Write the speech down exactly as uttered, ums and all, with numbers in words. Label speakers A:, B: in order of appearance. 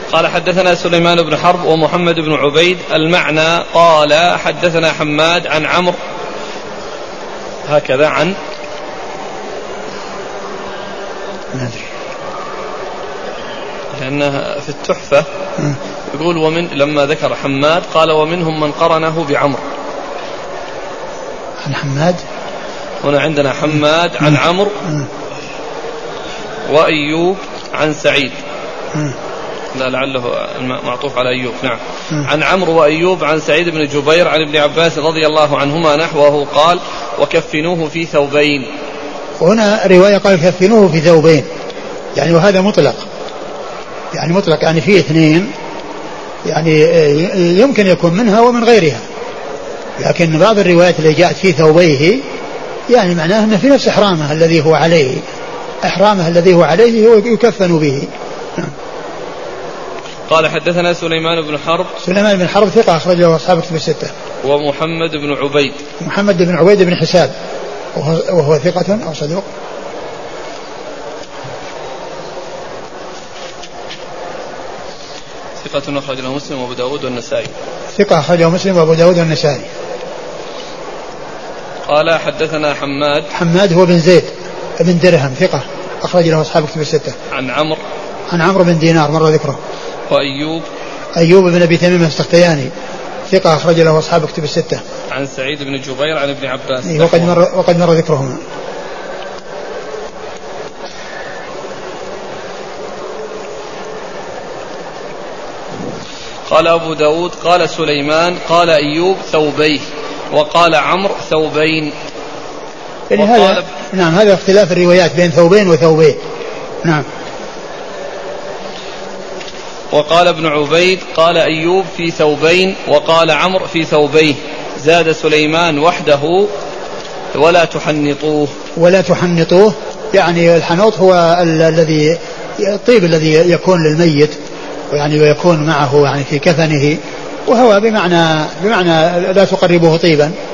A: قال حدثنا سليمان بن حرب ومحمد بن عبيد المعنى قال حدثنا حماد عن عمرو هكذا عن لأنها في التحفة يقول ومن لما ذكر حماد قال ومنهم من قرنه بعمر.
B: عن حماد
A: هنا عندنا حماد عن عمرو وأيوب عن سعيد. لا لعله معطوف على أيوب. نعم. عن عمرو وأيوب عن سعيد بن جبير عن ابن عباس رضي الله عنهما نحوه قال وكفنوه في ثوبين.
B: وهنا رواية قال كفنوه في ثوبين يعني وهذا مطلق يعني مطلق يعني فيه اثنين يعني يمكن يكون منها ومن غيرها لكن بعض الروايات اللي جاءت في ثوبيه يعني معناه أنه في نفس إحرامه الذي هو عليه إحرامه الذي هو عليه هو يكفن به.
A: قال حدثنا سليمان بن حرب
B: سليمان بن حرب ثقة أخرجه أصحاب كتب الستة.
A: ومحمد بن عبيد
B: محمد بن عبيد بن حساب وهو, وهو ثقة أو صدوق
A: ثقة أخرج له مسلم وأبو داود والنسائي.
B: ثقة أخرجه مسلم وأبو داود والنسائي.
A: قال حدثنا حماد
B: حماد هو بن زيد بن درهم ثقة أخرج له أصحاب كتب الستة.
A: عن عمرو
B: عن عمرو بن دينار مر ذكره.
A: وأيوب
B: أيوب بن أبي تميم السختياني ثقة أخرج له أصحاب كتب الستة.
A: عن سعيد بن جبير عن ابن عباس
B: وقد مر وقد مر ذكرهما.
A: قال أبو داود قال سليمان قال أيوب ثوبيه وقال عمرو ثوبين.
B: يعني هذا نعم هذا اختلاف الروايات بين ثوبين وثوبين. نعم.
A: وقال ابن عبيد قال أيوب في ثوبين وقال عمرو في ثوبيه زاد سليمان وحده ولا تحنطوه.
B: ولا تحنطوه يعني الحنوط هو الذي الطيب الذي يكون للميت يعني ويكون معه يعني في كفنه وهو بمعنى بمعنى لا تقربوه طيبا